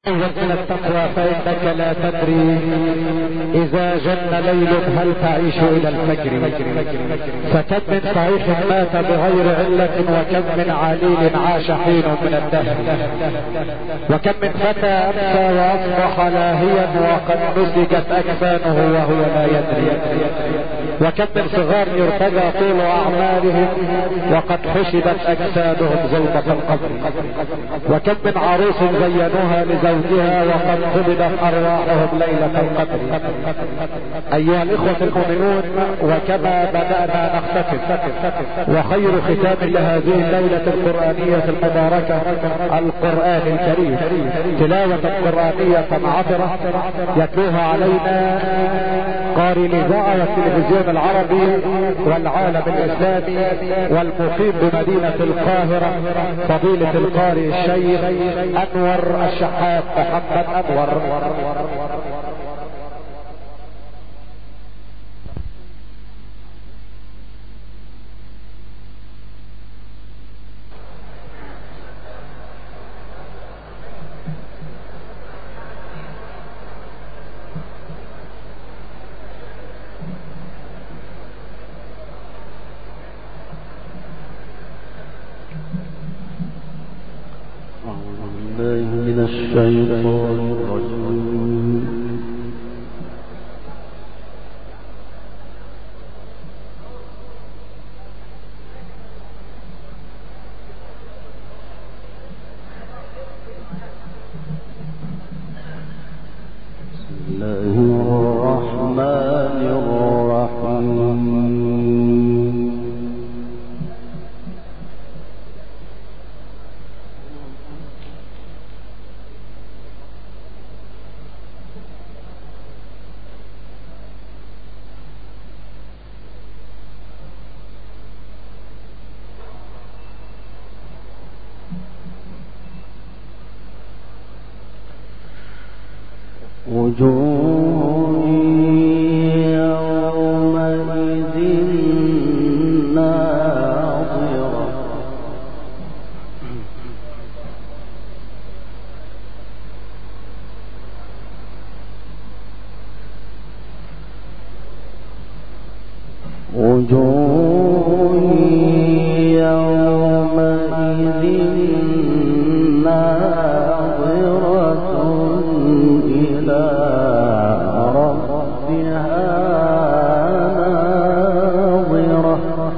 من التقوى فإنك لا تدري إذا جن ليلك هل تعيش إلى الفجر. فكم من صحيح مات بغير علة، وكم من عليل عاش حين من الدهر، وكم من فتى أمسى وأصبح لاهيا وقد نسجت أجسامه وهو لا يدري، وكم من صغار يرتجى طول أعمالهم وقد حشدت أجسادهم ظلمة القبر، وكم من عروس زينوها لزوجها وقد قبضت أرواحهم ليلة القدر. أيها الإخوة المؤمنون، وكما بدأنا نختتم وخير ختام لهذه الليلة القرآنية المباركة القرآن الكريم، تلاوة قرآنية عطرة يتلوها علينا قارئ الإذاعة والتلفزيون العربي والعالم الإسلامي والمقيم بمدينة القاهرة فضيلة القارئ الشيخ أنور الشحات محمد أنور. من الشيطان الرجيم. بسم الله الرحمن الرحيم. وجوه يومئذ ناظرة وجوه يومئذ ناظرة إلى ربها ناظرة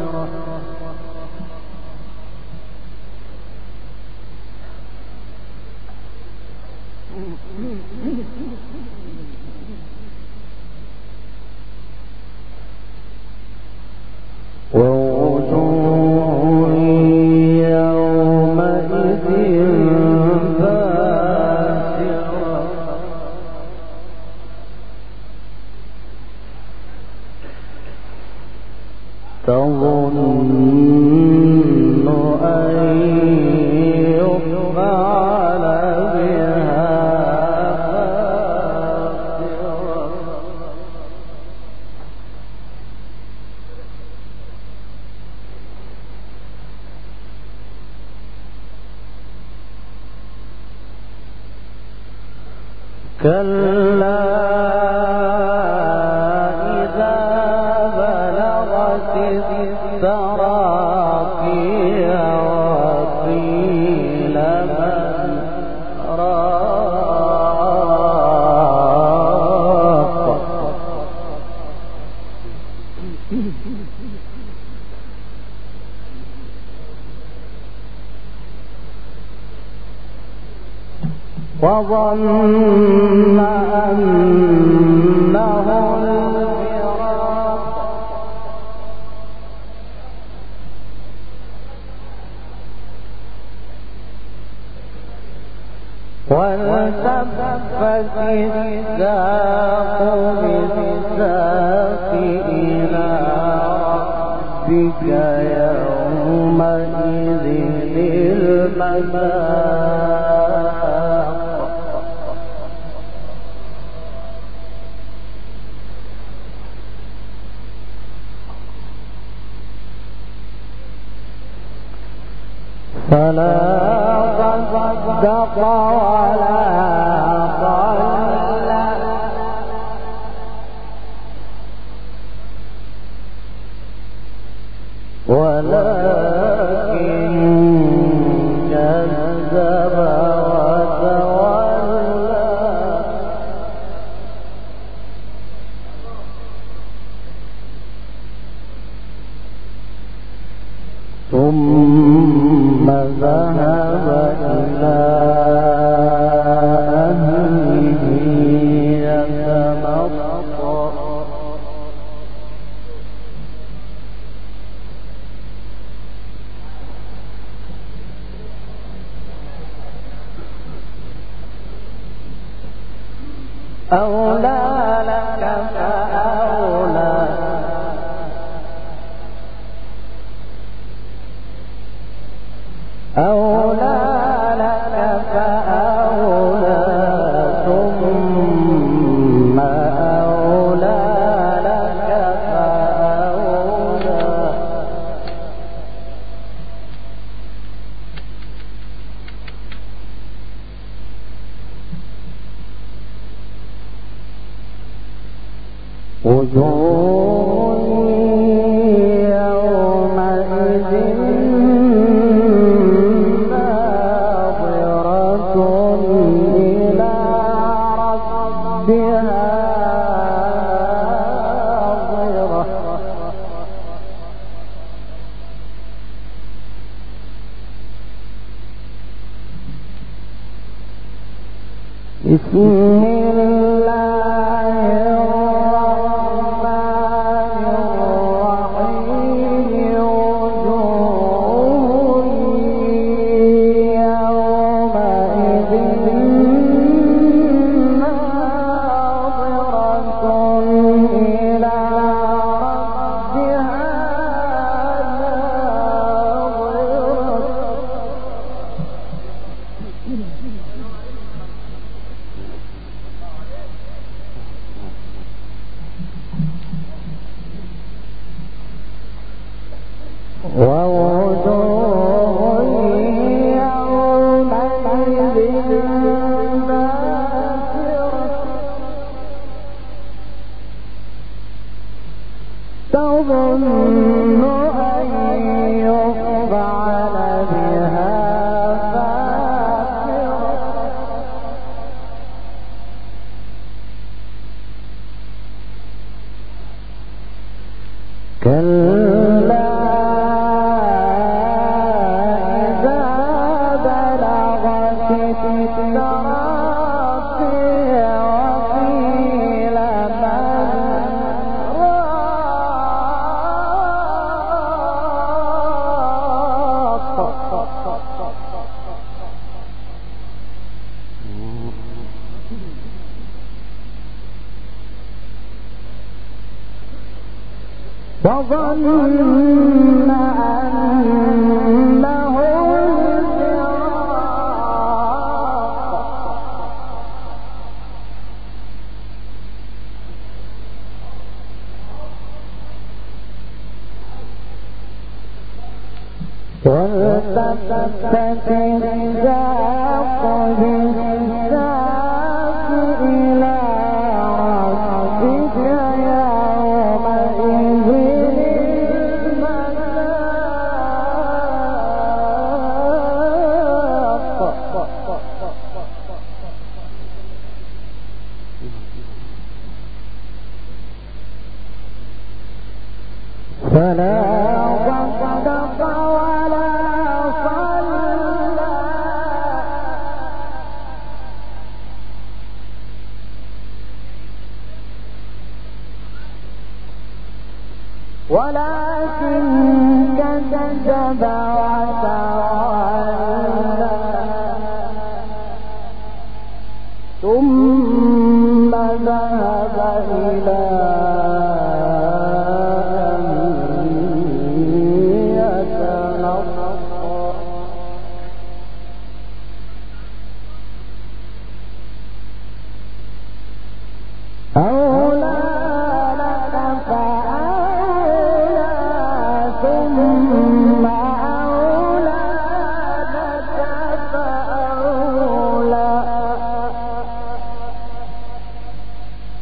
ووجوه يومئذ باسرة تظن أن يفعل بها فاقرة كلا إذا بلغت التراقي وقيل من راق وظن أنه الفراق والتفت الساق بالساق إلى ربك يومئذ المساق فلا صدق ولا أولى لك فأولى أولى لك فأولى ثم أولى لك فأولى وجوه يومئذ ناظرة إلى ربها ناظرة بسم الله الرحمن الرحيم وجوه يومئذ ناظرة إلى ربها ووجوه يومئذ باسرة تظن أن يفعل بها فاقرة كلا وظن أنه الفراق والتفت الساق بالساق إلى ربك يومئذ فلا صدق ولا صلى ولكن كذب وتولى ثم ذهب إلى أولى لك فأولى ثم أولى لك فأولى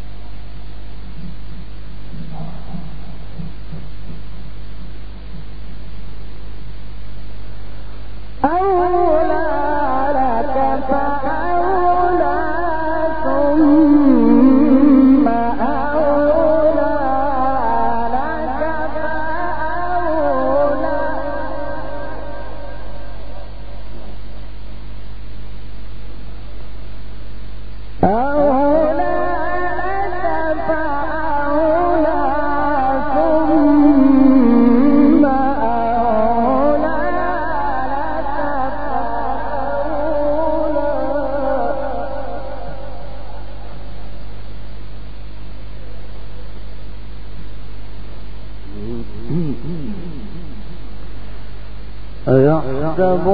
أيحسب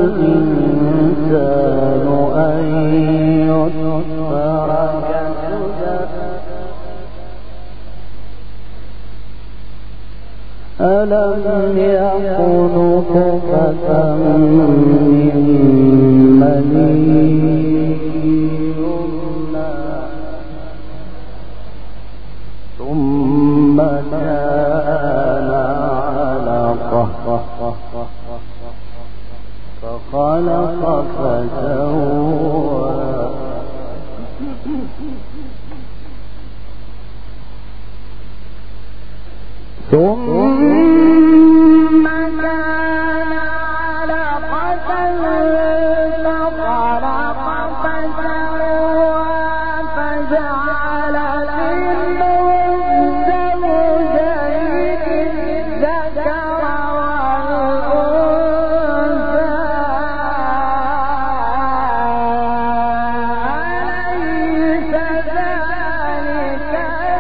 الإنسان أن يترك سدى ألم يكن نطفة من مني يمنى ثم كان علقة فخلق فسوى ثم كان علقة فخلق فسوى فجعل منه الزوجين الذكر والأنثى أليس ذلك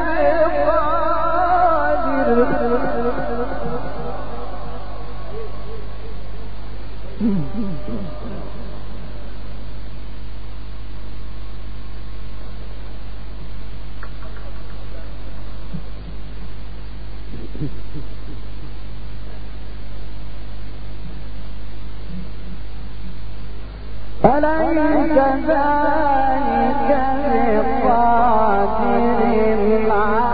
بقادر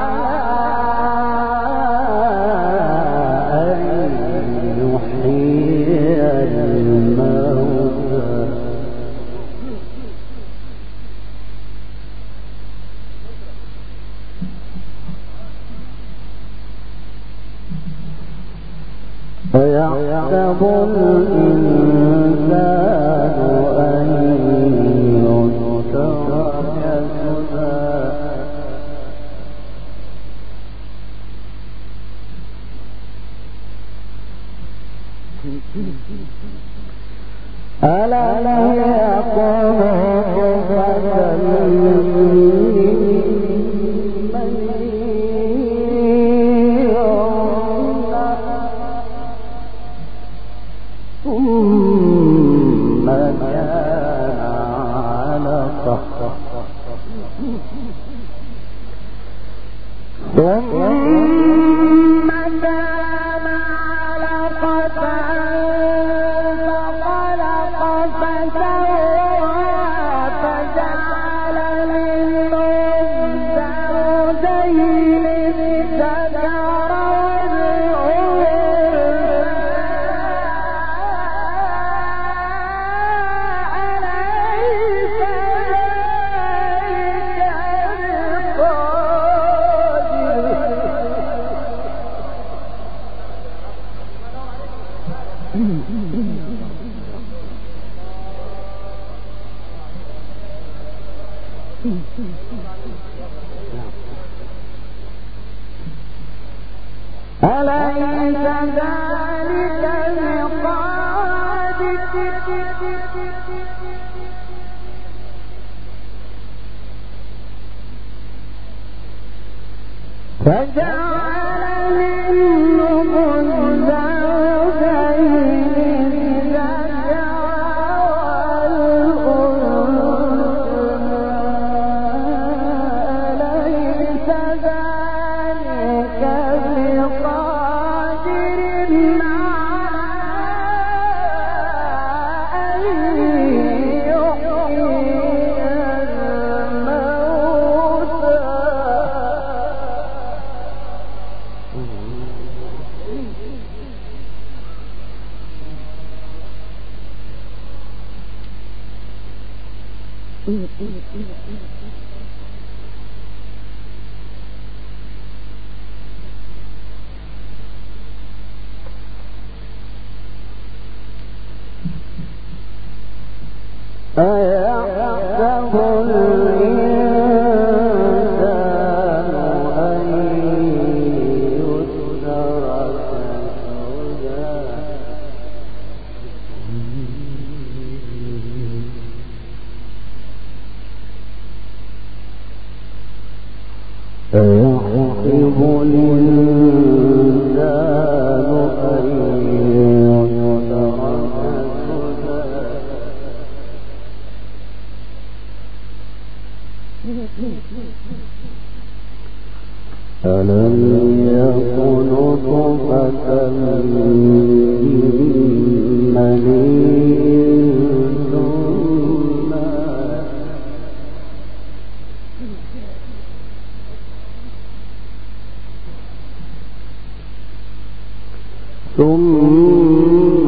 على أن يحيي الموتى أيحسب الإنسان أن يترك سدى ألم يكن نطفة من مني يمنى ثم كان علقة فخلق فسوى فجعل منه الزوجين الذكر أليس ذلك بقادر فجعل منه الزوجين الذكر والأنثى أليس ذلك بقادر على أن يحيي الموتى أيحسب الإنسان أن يترك سدى أيحسب الإنسان أن يترك ألم يكن نطفة من مني ثم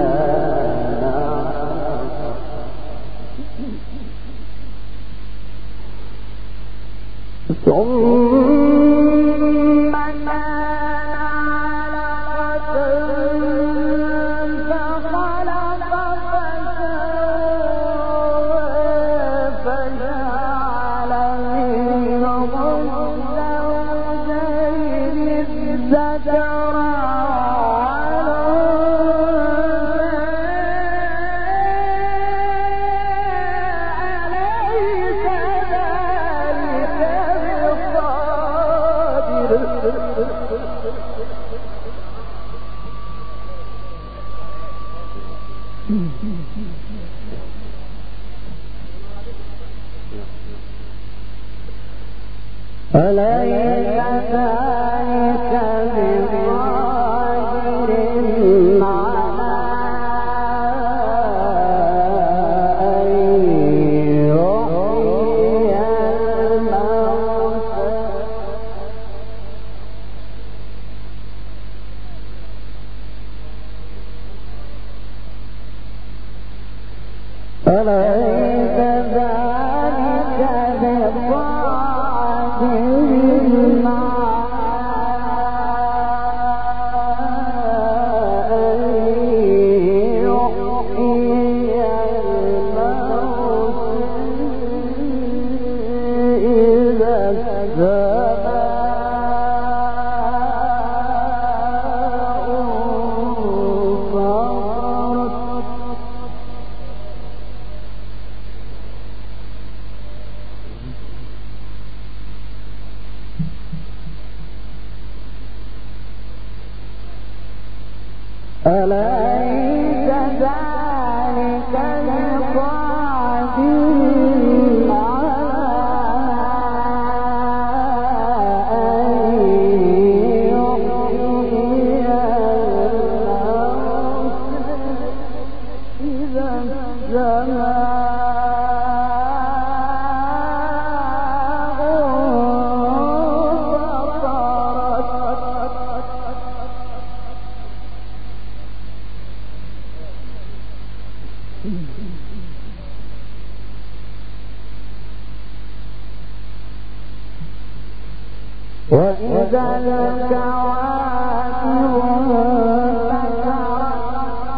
وإذا الكواكب انتثرت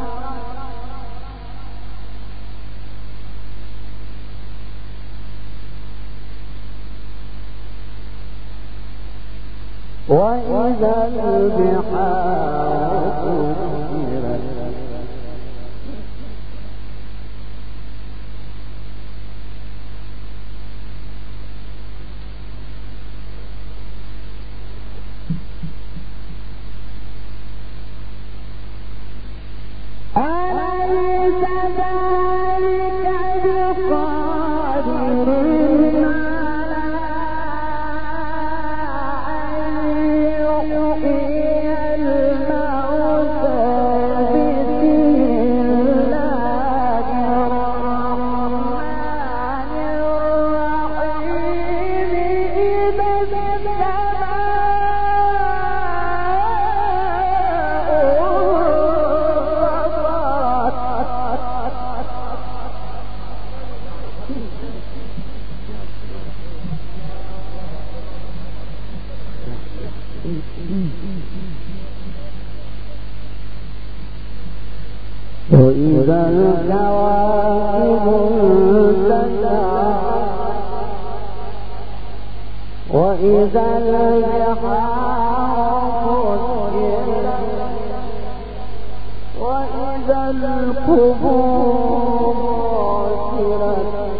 وإذا البحار سجرت وإذا الكواكب انتثرت وإذا البحار فجرت وإذا القبور بعثرت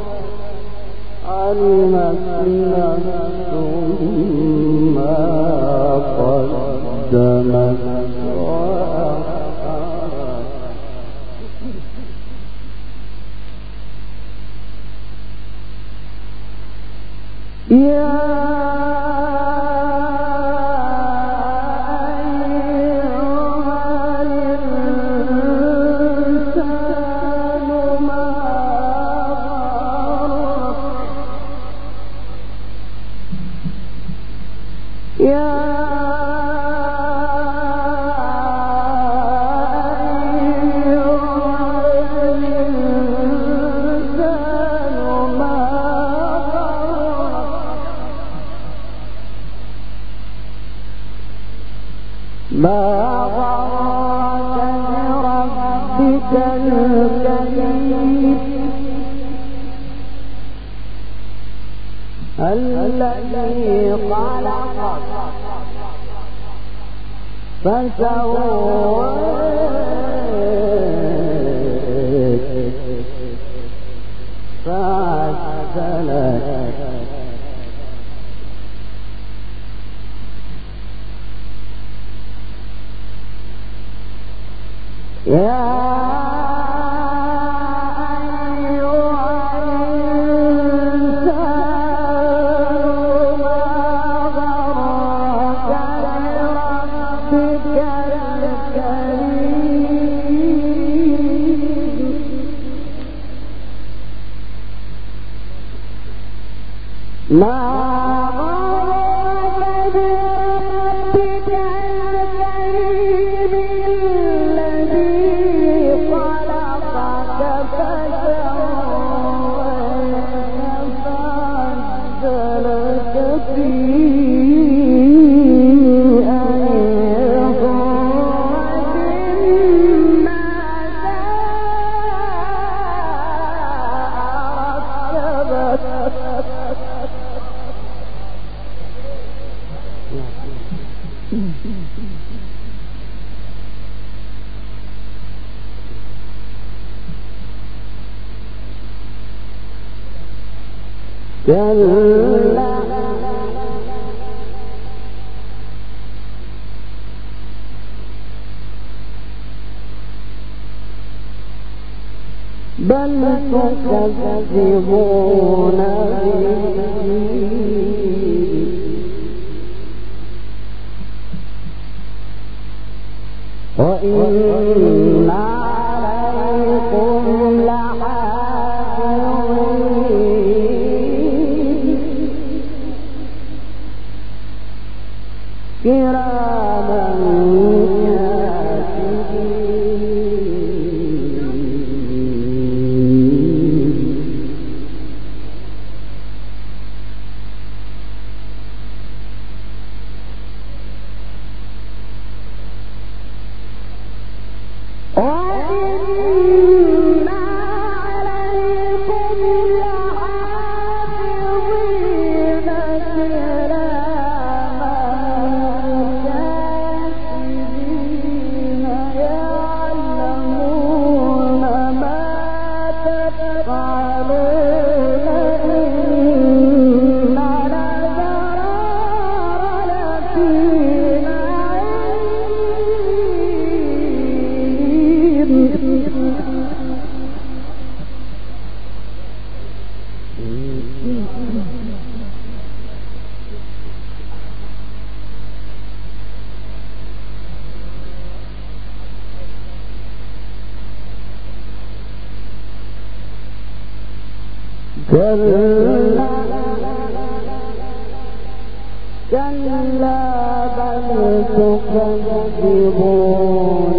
علمت نفس ما قدمت الذي خلقك فسواك فعدلك بل تكذبون وإن عليكم لحافظين كراما كلا بل تكذبون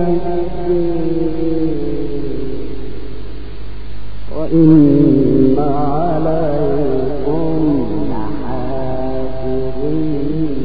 بالدين وإن عليكم لحافظين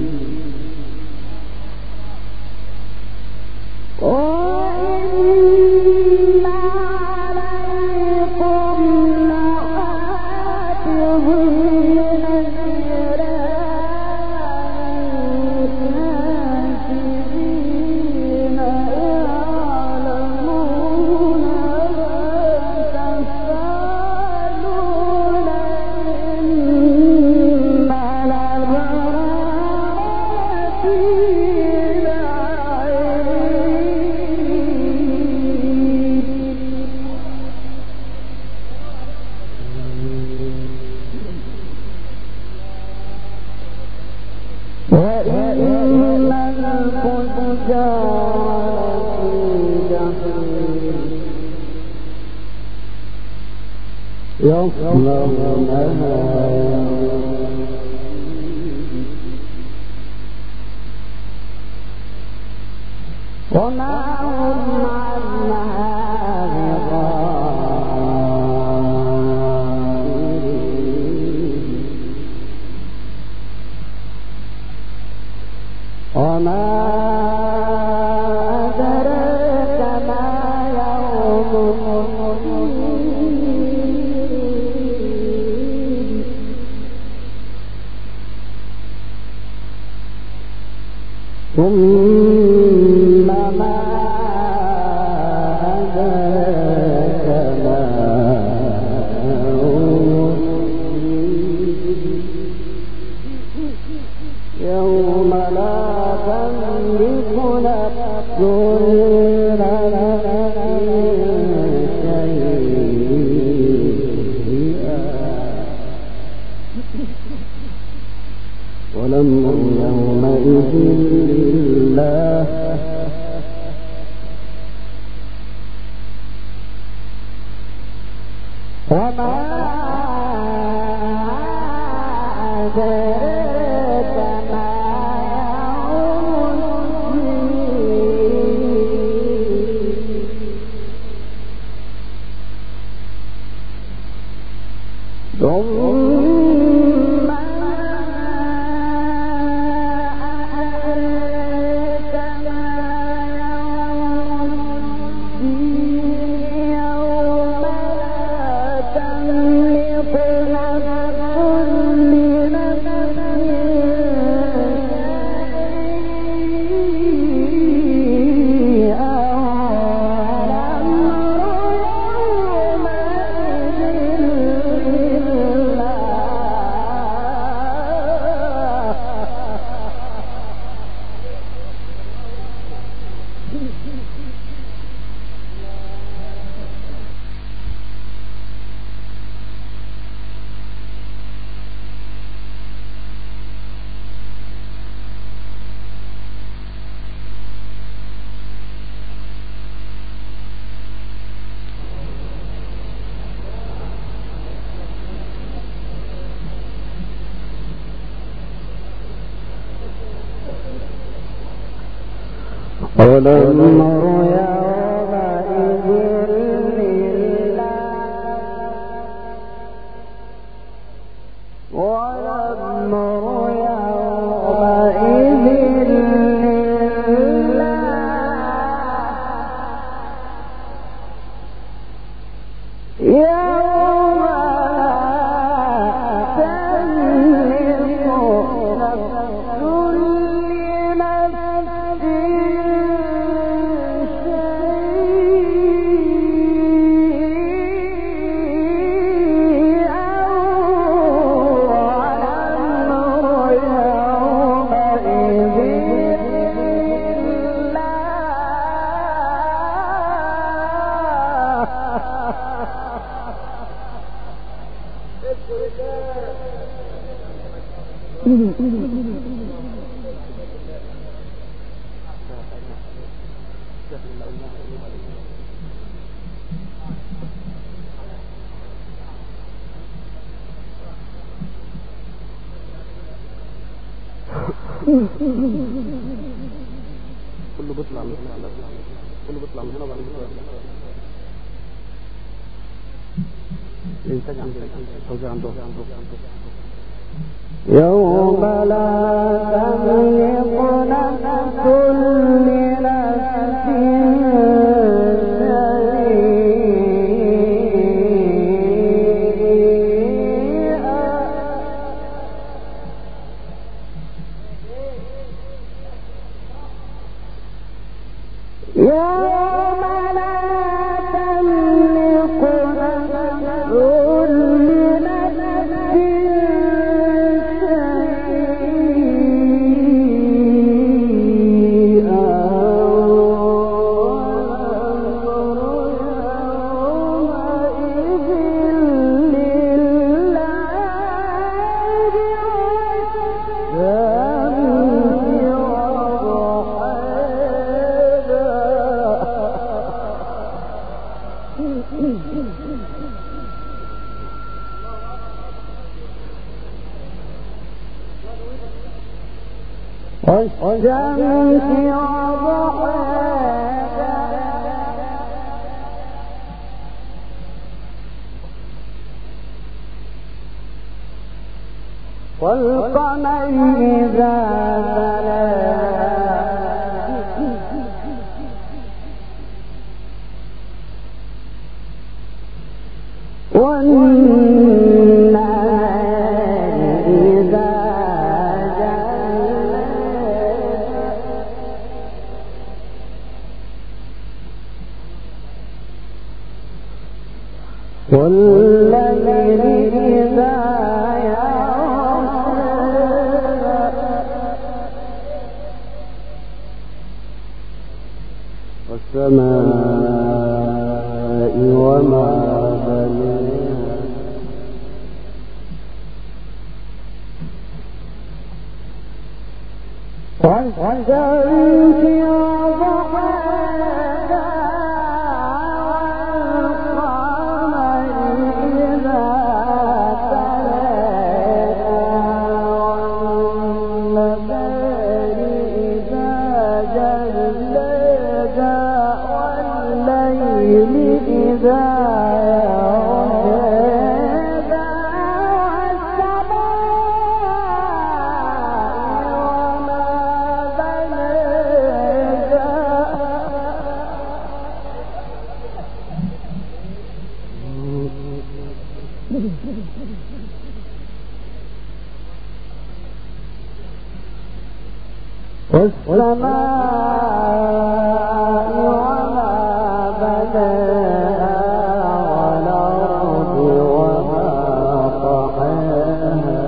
وما هم عنها بغائبين وما أدراك ما يوم الدين ثم ما أدراك ما يوم لا تملك نفس شيئا والأمر يومئذ لله وما أدراك ما يوم الدين ثم والأمر يومئذ لله والأمر يومئذ لله يوم تملك نفس كله بيطلع من هنا كله بيطلع من هنا وبعد الانتاج عندنا التوزيع عنده يوم لا تملك نفس لنفس والشمس وضحاها والقمر إذا تلاها والنهار إذا جلاها والليل إذا والسماء وما بنيها والشمس وضحاها والقمر إذا تلاها والنهار إذا جلاها والليل إذا يغشاها والسماء وما بناها والأرض وما طحاها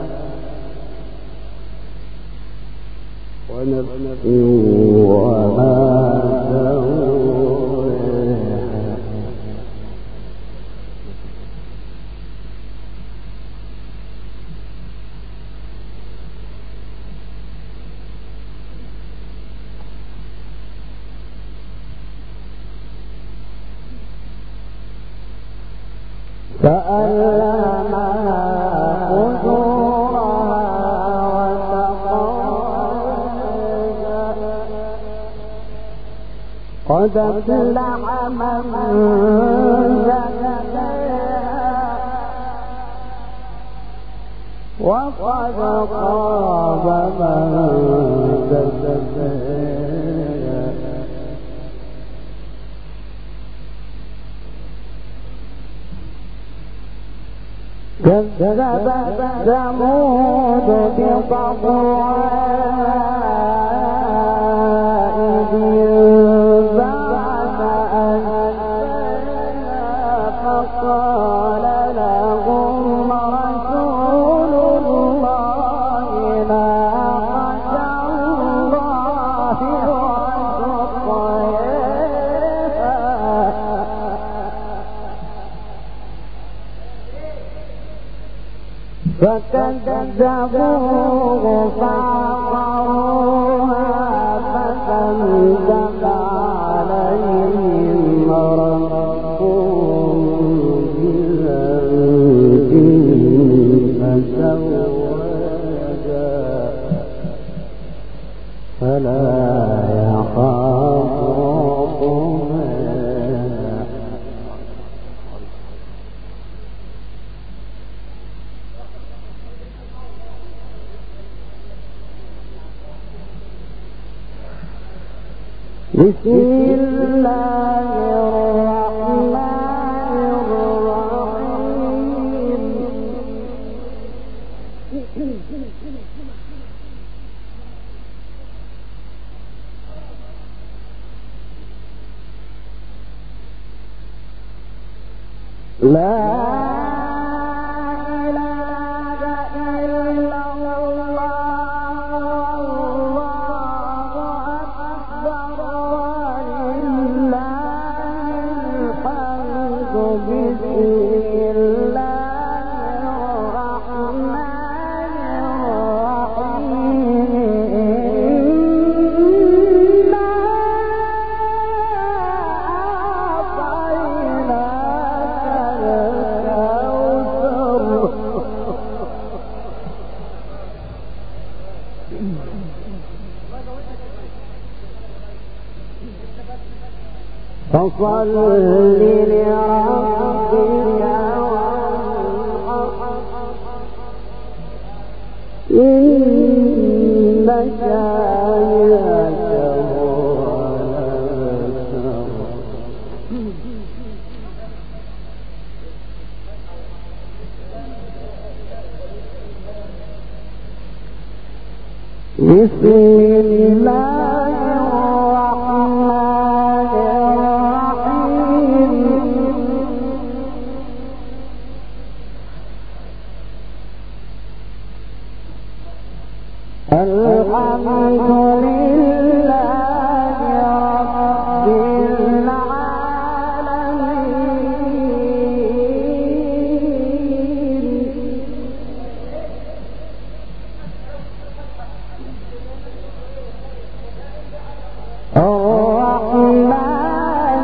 ونفس وما سواها فألهمها فجورها وتقواها قد أفلح من زكاها وقد خاب من دساها كذبت ثمود بطغواها إذ انبعث أشقاها فقال لهم رسول الله ناقة الله وسقياها فكذبوه فعقروها فدمدم عليهم ربهم بذنبهم فسواها فلا يخاف عقباها بسم الله الرحمن الرحيم لا فصل لربك إن شانئك هو الأبتر. بسم الله الرحمن الرحيم. الحمد لله رب العالمين. الرحمن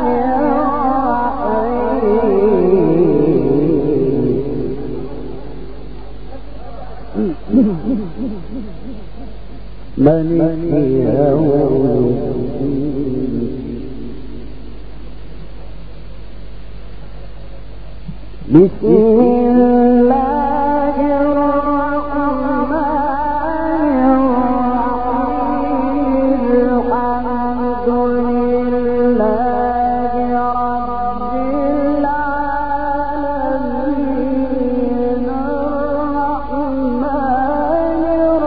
الرحيم. مالك يوم الدين. بسم الله الرحمن الرحيم. الحمد لله رب العالمين. الرحمن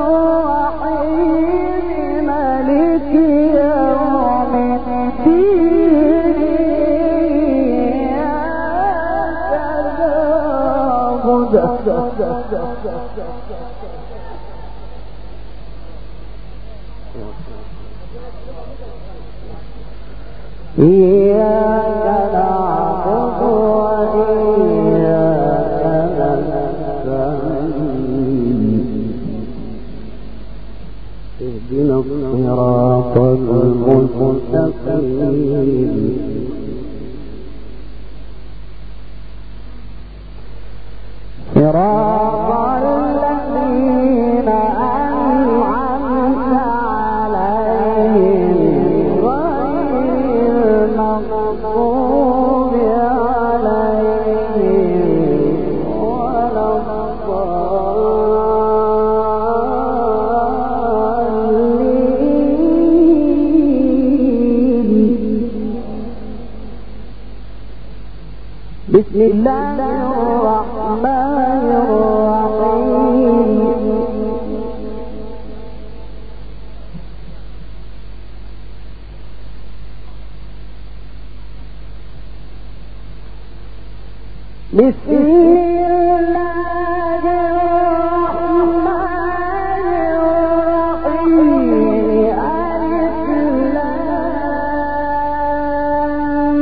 الرحيم. مالك يوم الدين. إياك نعبد وإياك نستعين. اهدنا الصراط المستقيم. صراط الذين أنعمت عليهم غير المغضوب عليهم ولا الضالين. بسم الله الرحمن الرحيم. بسم الله الرحمن الرحيم. ألف لام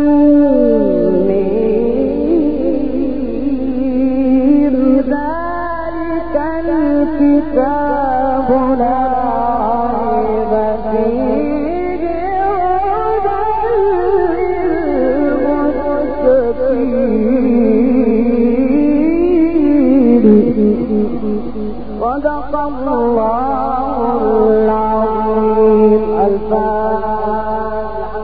ميم. ذلك الكتاب لا ريب فيه هدى للمتقين. صدق الله العظيم. الفاتحة.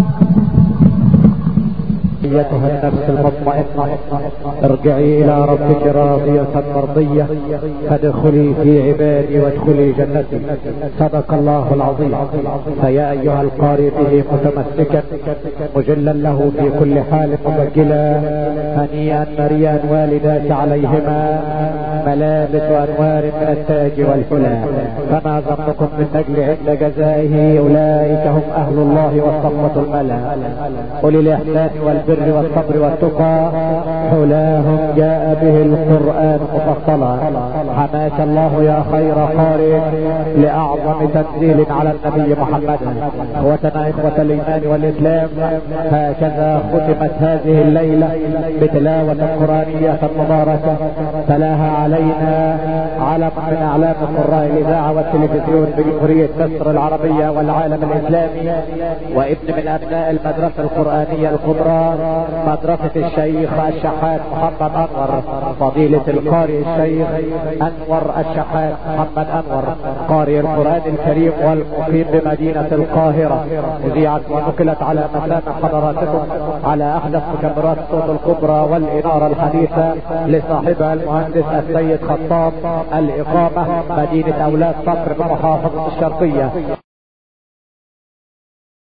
أيتها النفس المطمئنة ارجعي إلى ربك راضية مرضية فادخلي في عبادي وادخلي جنتي. صدق الله العظيم. فيا أيها القارئ به متمسكا مجلا له في كل حال مبجلا هنيئا مريئا والدات عليهما ملابس أنوار من التاج والحلى. فما ظنكم بالنجل عند جزائه؟ أولئك هم أهل الله والصفوة الملا أولي الإحسان والبر والصبر والتقى حلاهم جاء به القرآن مفصلا. حماك الله يا خير قارئ لأعظم تنزيل على النبي محمد. إخوتنا إخوة الإيمان والإسلام، هكذا ختمت هذه الليلة بتلاوة قرآنية مباركة تلاها علينا علم من أعلام قراء الإذاعة والتلفزيون بجمهورية مصر العربية والعالم الإسلامي، وابن من أبناء المدرسة القرآنية الكبرى مدرسة الشيخ الشحات محمد انور، فضيلة القارئ الشيخ انور الشحات محمد انور، قارئ القرآن الكريم والمقيم بمدينة القاهرة. اذيعت ونقلت على مسامع حضراتكم على احدث مكبرات الصوت الكبرى والانارة الحديثة لصاحبها المهندس السيد خطاب، الاقامة مدينة اولاد صقر بمحافظة الشرقية.